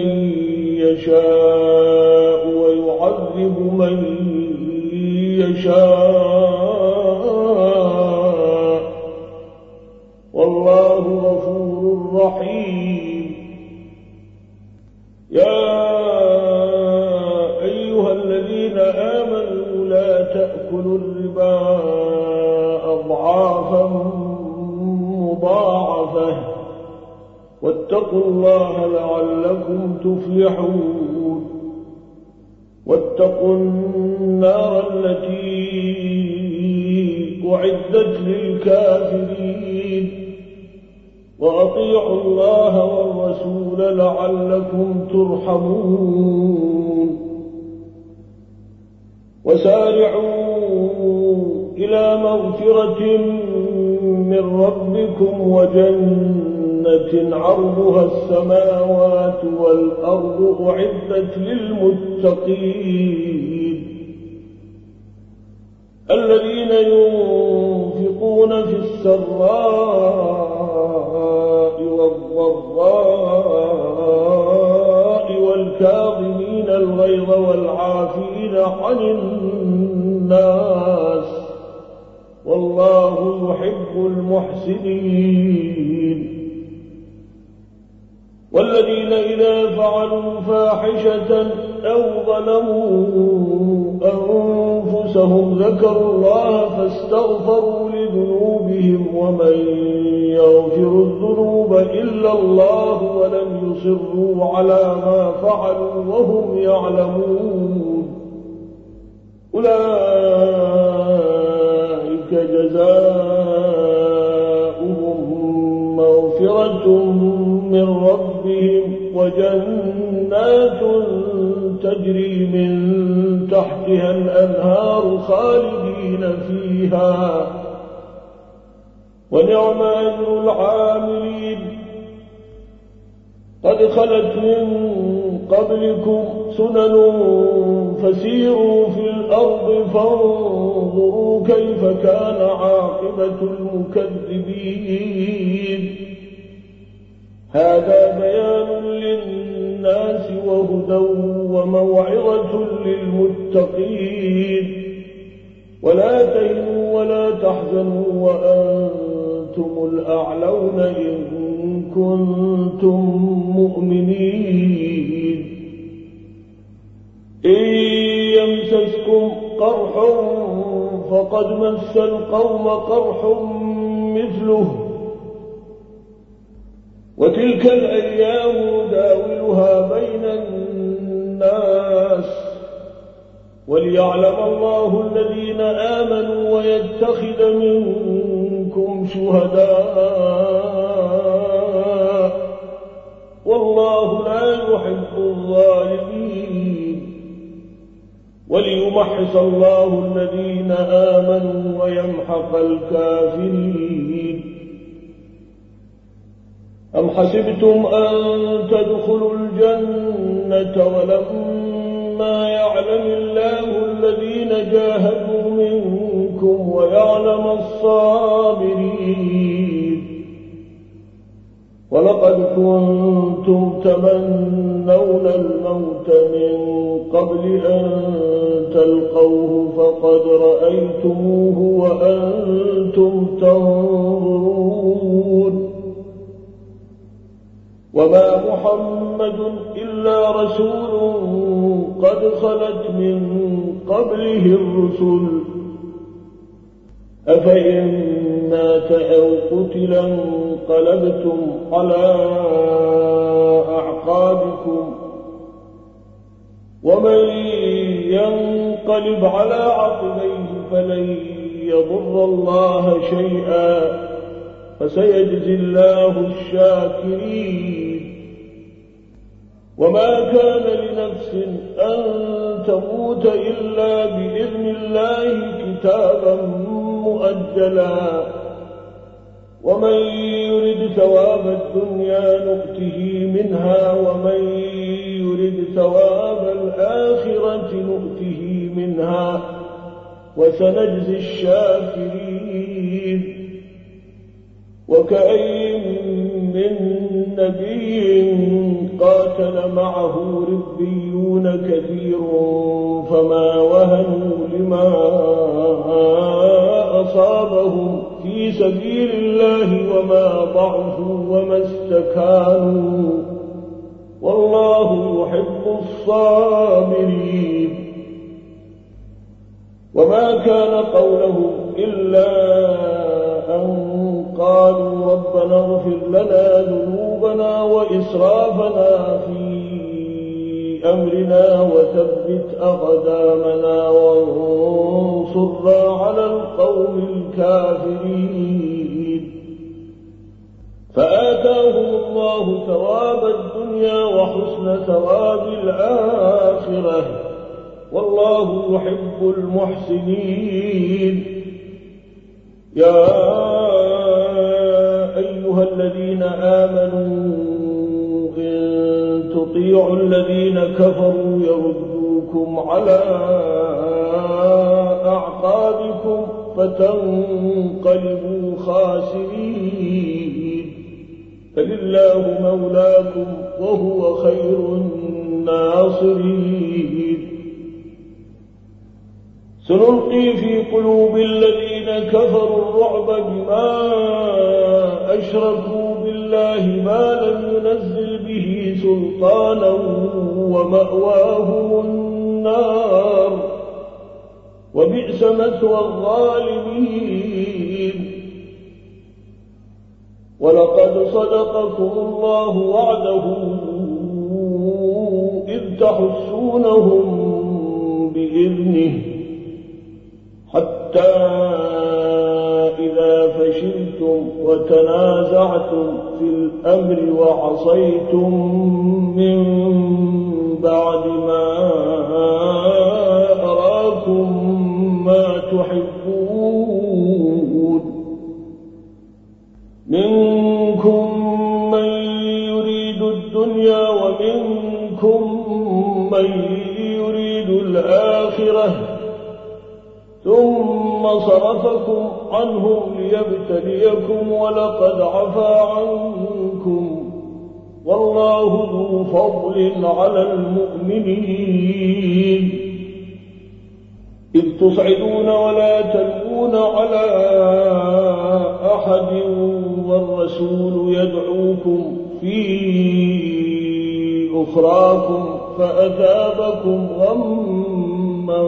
يشاء ويعذب من يشاء والله غفور رحيم يا أيها الذين آمنوا لا تأكلوا الربا أضعافا مضاعفة واتقوا الله لعلكم تفلحون واتقوا النار التي أعدت للكافرين وأطيعوا الله والرسول لعلكم ترحمون وسارعوا إلى مغفرة من ربكم وجنة عرضها السماوات والأرض أعدت للمتقين الذين ينفقون في السراء والضراء والكاظمين الغيظ والعافين عن الناس والله يحب المحسنين والذين إذا فعلوا فاحشة أو ظلموا أنفسهم ذكروا الله فاستغفروا لذنوبهم ومن يغفر الذنوب إلا الله ولم يصروا على ما فعلوا وهم يعلمون أولئك جزاؤهم مغفرة من ربهم وجنات تجري من تحتها الأنهار خالدين فيها ونعم أجر العاملين قد خلت من قبلكم سنن فسيروا في الأرض فانظروا كيف كان عاقبة المكذبين هذا بيان للناس وهدى وموعظة للمتقين ولا تهنوا ولا تحزنوا وأنتم الأعلون إن كنتم مؤمنين إن يمسسكم قرح فقد مس القوم قرح مثله وتلك الأيام نداولها بين الناس وليعلم الله الذين آمنوا ويتخذ منكم شهداء والله لا يحب الظالمين وليمحص الله الذين آمنوا ويمحق الكافرين أم حسبتم أن تدخلوا الجنة ولما يعلم الله الذين جاهدوا منكم ويعلم الصابرين ولقد كنتم تمنون الموت من قبل أن تلقوه فقد رأيتموه وأنتم تنظرون وما محمد إلا رسول قد خلت من قبله الرسل أفإن مات أو قتلا انقلبتم على أعقابكم ومن ينقلب على عقبيه فلن يضر الله شيئا فسيجزي الله الشاكرين وما كان لنفس أن تموت إلا بإذن الله كتابا مؤجلا ومن يرد ثواب الدنيا نؤته منها ومن يرد ثواب الآخرة نؤته منها وسنجزي الشاكرين وكأين من نبي قاتل معه ربيون كثير فما وهنوا لما أصابهم في سبيل الله وما ضعفوا وما استكانوا والله يحب الصابرين وما كان قولهم إلا أن قالوا ربنا اغفر لنا ذنوبنا وإسرافنا في بأمرنا وثبت أقدامنا وانصرنا على القوم الكافرين. فآتاهم الله ثواب الدنيا وحسن ثواب الآخرة، والله يحب المحسنين. يا أيها الذين آمنوا إن تطيعوا الذين كفروا يردوكم على أعقابكم فتنقلبوا خاسرين. فلله مولاكم وهو خير الناصرين. سنلقي في قلوب الذين كفروا الرعب بما أشركوا بالله ما لم ينزل به سلطانا ومأواهم النار وبئس مثوى الظالمين. ولقد صدقكم الله وعده إذ تحسونهم بإذنه حتى إذا فشلتم وتنازعتم في الأمر وعصيتم من بعد ما أراكم ما تحبون، منكم من يريد الدنيا ومنكم من يريد الآخرة ثم صرفكم عنهم ليبتليكم ولقد عفا عنكم والله ذو فضل على المؤمنين. إذ تصعدون ولا تلوون على أحد والرسول يدعوكم في أخراكم فأثابكم غما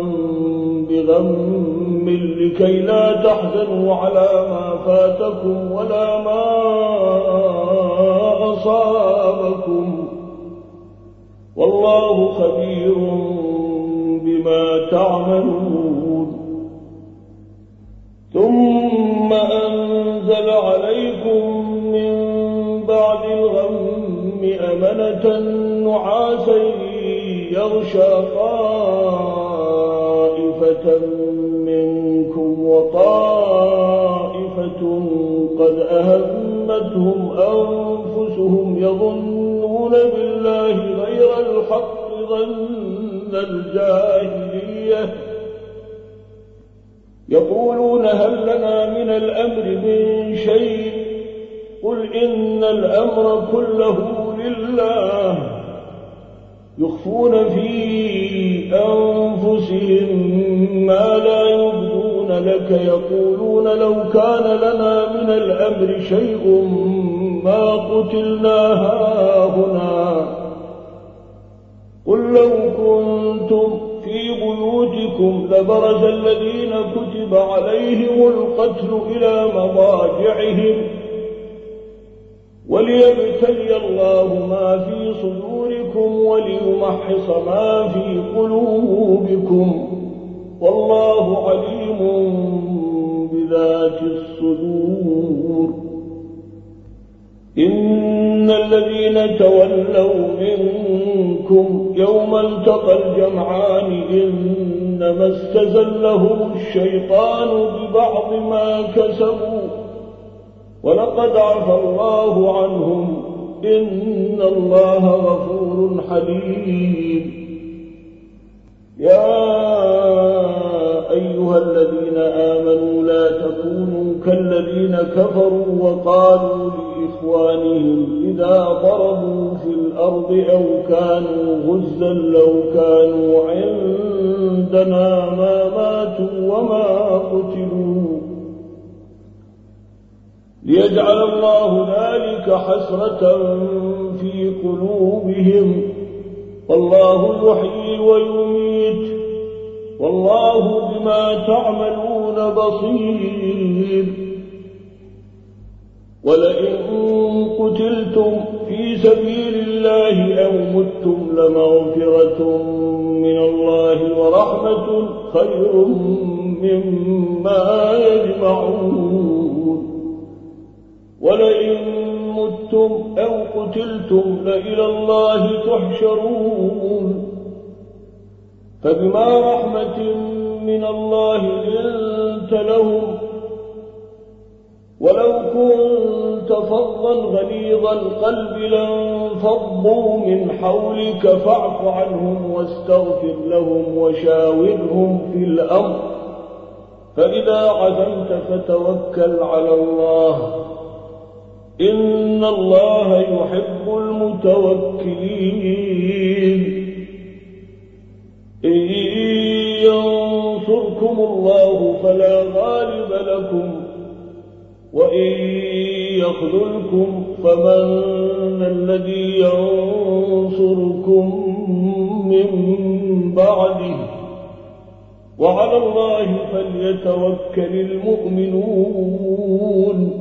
بغم لكي لا تحزنوا على ما فاتكم ولا ما أصابكم والله خبير بما تعملون. ثم أنزل عليكم من بعد الغم أمنة نعاسا يغشى طائفة منكم وطائفة قد أهمتهم أنفسهم يظنون بالله غير الحق ظن الجاهلية يقولون هل لنا من الأمر من شيء قل إن الأمر كله لله يخفون في أنفسهم ما لا يبدون لك يقولون لو كان لنا من الأمر شيء ما قتلنا هاهنا قل لو كنتم في بيوتكم لبرز الذين كتب عليهم القتل إلى مضاجعهم وليبتلي الله ما في صدوركم وليمحص ما في قلوبكم والله عليم بذات الصدور. إن الذين تولوا منكم يوم التقى الجمعان إنما استزلهم الشيطان ببعض ما كسبوا ولقد عفى الله عنهم إن الله غفور حليم. يا أيها الذين آمنوا لا تكونوا كالذين كفروا وقالوا لإخوانهم إذا ضربوا في الأرض أو كانوا غزا لو كانوا عندنا ما ماتوا وما قتلوا ليجعل الله ذلك حسرة في قلوبهم والله يحيي ويميت والله بما تعملون بصير. ولئن قتلتم في سبيل الله أو متم لمغفرة من الله ورحمة خير مما يجمعون ولئن متم أو قتلتم لإلى الله تحشرون فبما رحمة من الله لنت لهم ولو كنت فظا غليظ القلب لانفضوا من حولك فاعف عنهم واستغفر لهم وشاورهم في الأمر فإذا عزمت فتوكل على الله إن الله يحب المتوكلين إن ينصركم الله فلا غالب لكم وإن يخذلكم فمن الذي ينصركم من بعده وعلى الله فليتوكل المؤمنون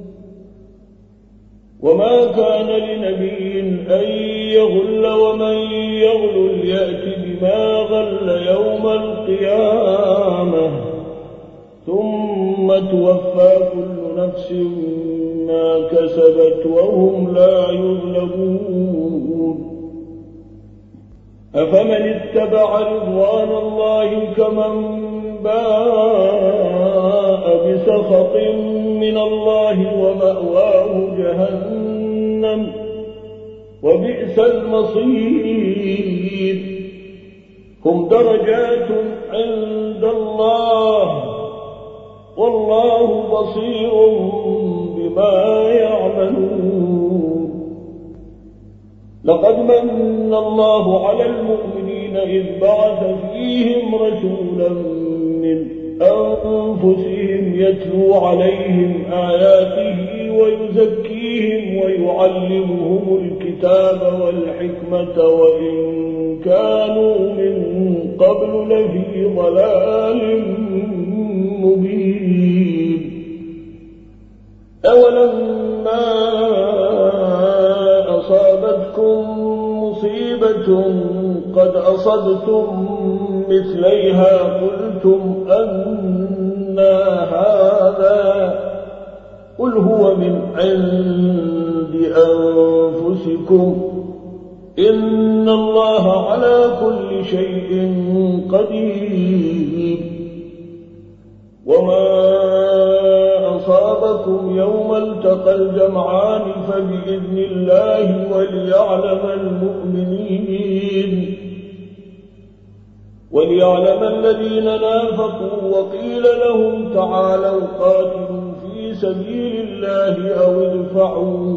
وما كان لنبي أن يغل ومن يغل يأتي بما غل يوم القيامة ثم توفى كل نفس ما كسبت وهم لا يظلمون أفمن اتبع رضوان الله كمن باء بسخط من الله ومأواه جهنم وبئس المصير هم درجات عند الله والله بصير بما يعملون لقد من الله على المؤمنين إذ بعث فيهم رسولا من أنفسهم يتلو عليهم آياته ويزكيهم ويعلمهم الكتاب والحكمة وإن كانوا من قبل لفي ضلال مبين أولما أصابتكم مصيبة قد أصبتم مثليها قلتم أنى هذا قل هو من عند أنفسكم إن الله على كل شيء قدير وما أصابكم يوم التقى الجمعان فبإذن الله وليعلم المؤمنين وليعلم الذين نافقوا وقيل لهم تعالوا قاتلوا في سبيل الله أو ادفعوا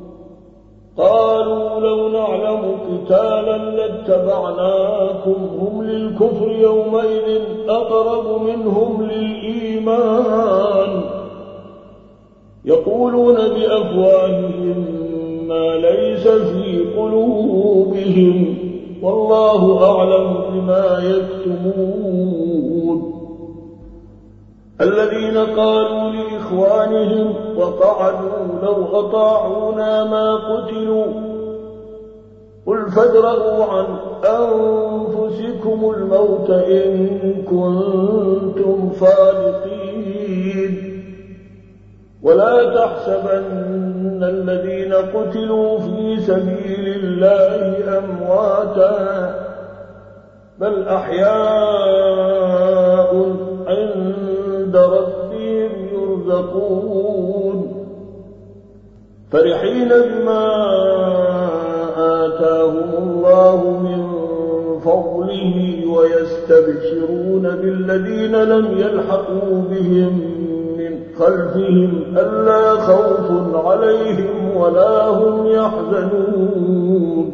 قالوا لو نعلم قتالا لاتبعناكم هم للكفر يومئذ أقرب منهم للإيمان يقولون بأفواههم ما ليس في قلوبهم والله أعلم بما يكتمون الذين قالوا لإخوانهم وقعدوا لو أطاعونا ما قتلوا قل فادرءوا عن أنفسكم الموت إن كنتم صادقين ولا تحسبن الذين قتلوا في سبيل الله أمواتا بل أحياء عند ربهم يرزقون فرحين بما آتاهم الله من فضله ويستبشرون بالذين لم يلحقوا بهم من خلفهم ألا خوف عليهم ولا هم يحزنون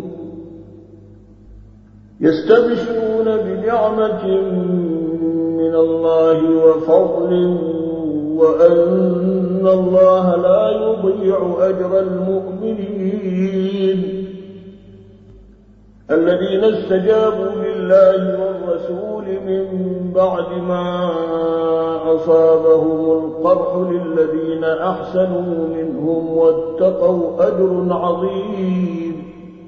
يستبشرون بنعمة من الله وفضل وأن الله لا يضيع أجر المؤمنين الذين استجابوا لله بالله والرسول من بعد ما أصابهم القرح للذين أحسنوا منهم واتقوا أجر عظيم.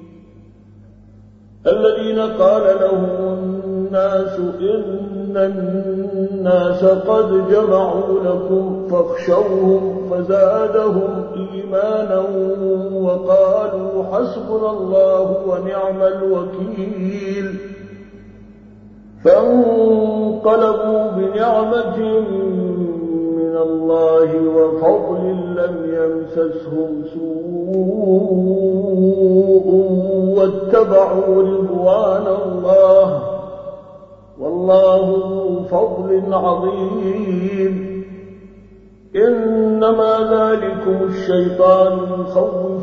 الذين قال لهم الناس إن الناس قد جمعوا لكم فاخشوهم فزادهم إيمانا وقالوا حسبنا الله ونعم الوكيل. فانقلبوا بنعمة من الله وفضل لم يمسسهم سوء واتبعوا رضوان الله والله ذو فضل عظيم. إنما ذلكم الشيطان يخوف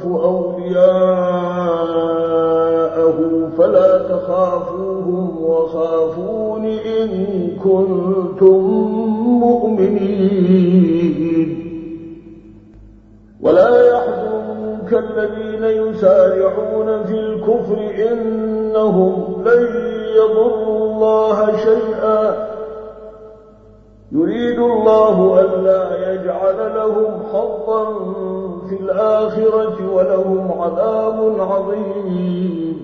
أولياءه فلا تخافوهم وخافون إن كنتم مؤمنين. ولا يحزنك الذين يسارعون في الكفر إنهم لن يضروا الله شيئا يريد الله ألا يجعل لهم حظا في الآخرة ولهم عذاب عظيم.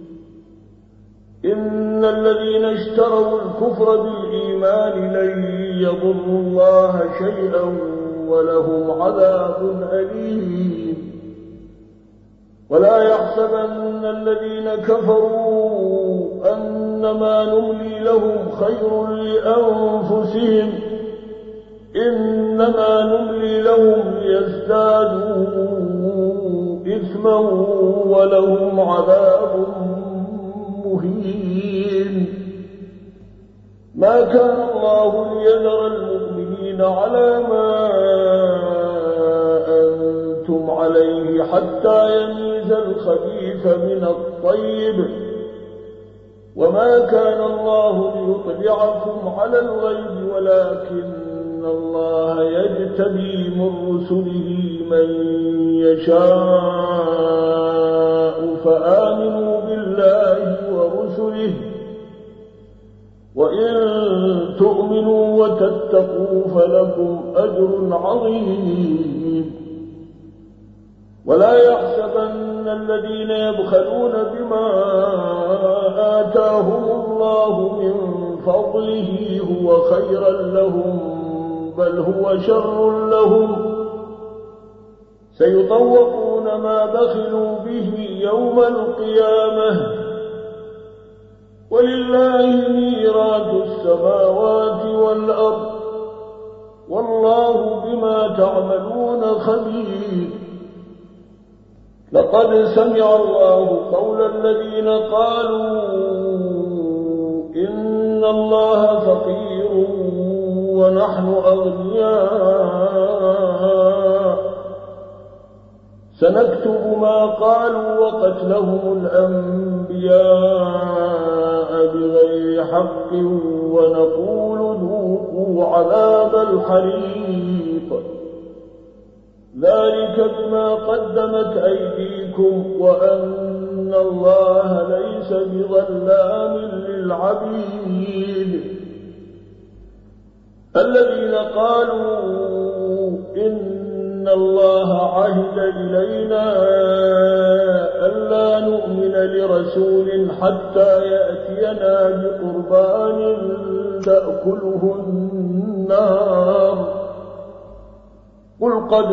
إن الذين اشتروا الكفر بالإيمان لن يضروا الله شيئا ولهم عذاب أليم. ولا يحسبن الذين كفروا أنما نملي لهم خير لأنفسهم إنما نملي لهم ليزدادوا إثما ولهم عذاب مهين. ما كان الله ليذر المؤمنين على ما أنتم عليه حتى يميز الخبيث من الطيب وما كان الله ليطلعكم على الغيب ولكن الله يجتبي من رسله من يشاء فآمنوا بالله ورسله وإن تؤمنوا وتتقوا فلكم أجر عظيم. ولا يحسبن الذين يبخلون بما آتاهم الله من فضله هو خيرا لهم بل هو شر لهم سيطوقون ما بخلوا به يوم القيامة ولله ميراث السماوات والأرض والله بما تعملون خبير. لقد سمع الله قول الذين قالوا إن الله فقير ونحن أغنياء سنكتب ما قالوا وقتلهم الأنبياء بغير حق ونقول ذوقوا عذاب الحريق ذلك بما قدمت أيديكم وأن الله ليس بظلام للعبيد. الذين قالوا إن الله عهد إلينا ألا نؤمن لرسول حتى يأتينا بقربان تأكله النار قل قد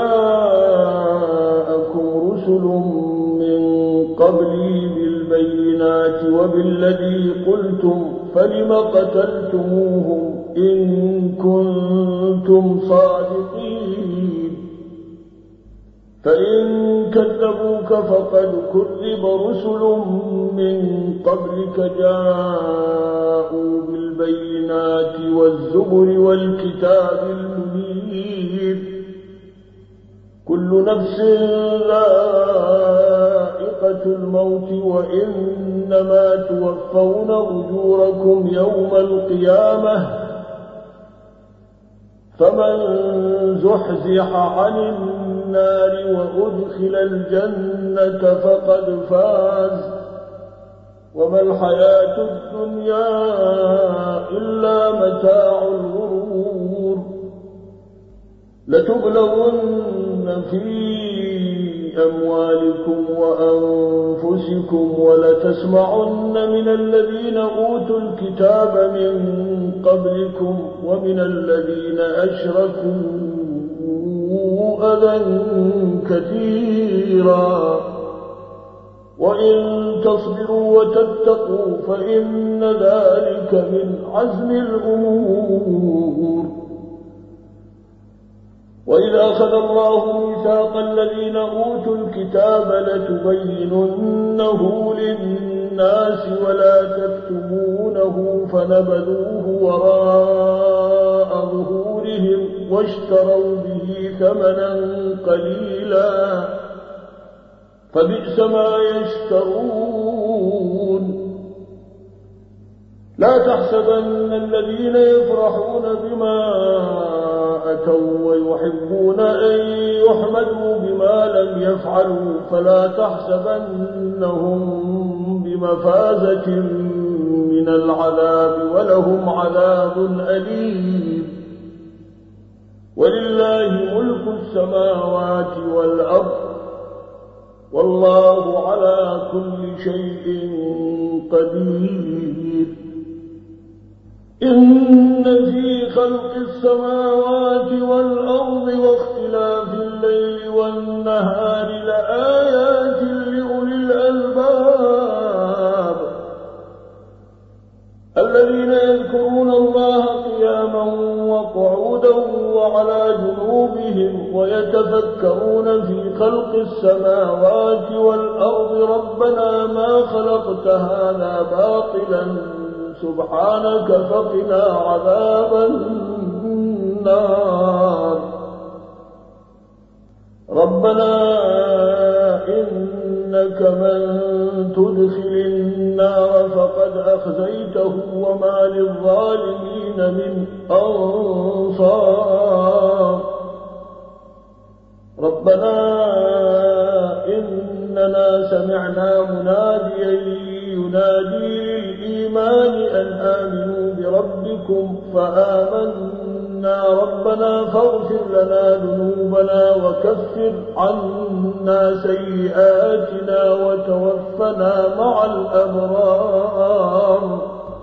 جاءكم رسل من قبلي بالبينات وبالذي قلتم فلم قتلتموهم إن كنتم صادقين فإن كذبوك فقد كذب رسل من قبلك جاءوا بالبينات والزبر والكتاب المنير كل نفس ذائقة الموت وإنما توفون أجوركم يوم القيامة فمن زحزح عن النار وأدخل الجنة فقد فاز وما الحياة الدنيا إلا متاع الغرور لتبلغن في أموالكم وأنفسكم ولتسمعن من الذين أوتوا الكتاب من قبلكم ومن الذين أشركوا أذى كثيرا وإن تصبروا وتتقوا فإن ذلك من عزم الأمور. وإذا أخذ الله ميثاق الذين أوتوا الكتاب لتبيننه للناس ولا تكتمونه فنبذوه وراء ظهورهم واشتروا به ثمنا قليلا فبئس ما يشترون. لا تحسبن الذين يفرحون بما أتوا ويحبون أن يحمدوا بما لم يفعلوا فلا تحسبنهم بمفازة من العذاب ولهم عذاب أليم. ولله ملك السماوات والأرض والله على كل شيء قدير. إن في خلق السماوات والأرض واختلاف الليل والنهار لآيات لأولي الألباب الذين يذكرون الله قياما وقعودا وعلى جنوبهم ويتفكرون في خلق السماوات والأرض ربنا ما خلقت هذا باطلا سبحانك فقنا عذاب النار. ربنا إنك من تدخل النار فقد أخزيته وما للظالمين من أنصار. ربنا إننا سمعنا مناديا ينادي للإيمان أن آمنوا بربكم فآمنا ربنا فاغفر لنا ذنوبنا وكفر عنا سيئاتنا وتوفنا مع الأبرار.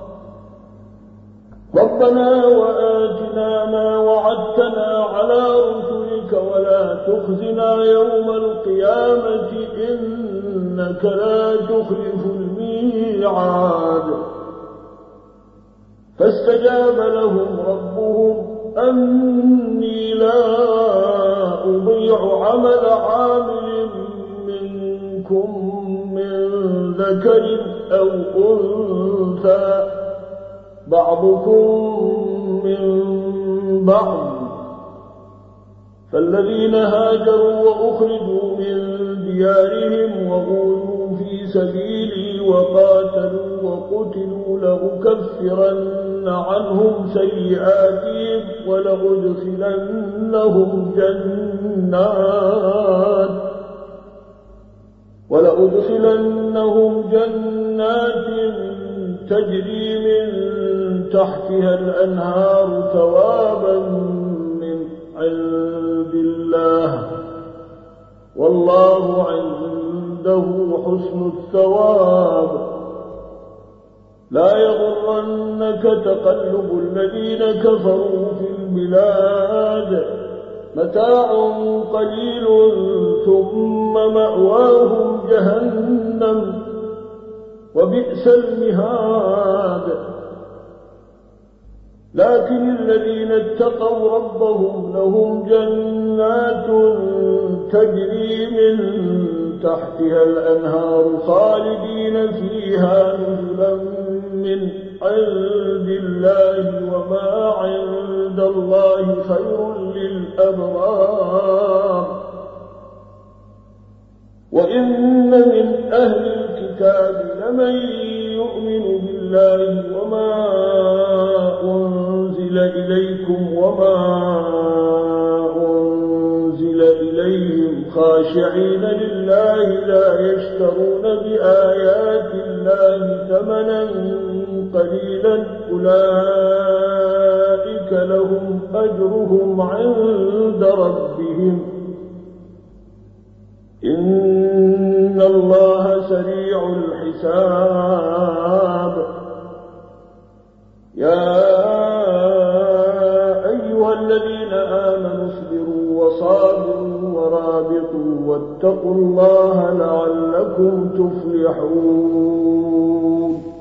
ربنا وآتنا ما وعدتنا على رسلك ولا تخزنا يوم القيامة إنك لا تخلف الميعاد. فاستجاب لهم ربهم أني لا أضيع عمل عامل منكم من ذكر أو أنثى بعضكم من بعض. فالذين هاجروا وأخرجوا من ديارهم وغولوا في سبيلي وقاتلوا وقتلوا لأكفرن عنهم سيئاتهم ولأدخلنهم جنات ولأدخلنهم جنات تجري من تحتها الأنهار ثوابا من عند الله والله عنده حسن الثواب. لا يغرنك تقلب الذين كفروا في البلاد متاع قليل ثم مأواهم جهنم وبئس المهاد. لكن الذين اتقوا ربهم لهم جنات تجري من تحتها الأنهار خالدين فيها نزلا من عند الله وما عند الله خير للأبرار. وإن من أهل الكتاب لمن يؤمن بالله وما أنزل إليكم وما أنزل إليهم خاشعين لله لا يشترون بآيات الله الله ثمنا قليلا أولئك لهم أجرهم عند ربهم إن الله سريع الحساب. يا أيها الذين آمنوا اصبروا وصابروا ورابطوا واتقوا الله لعلكم تفلحون.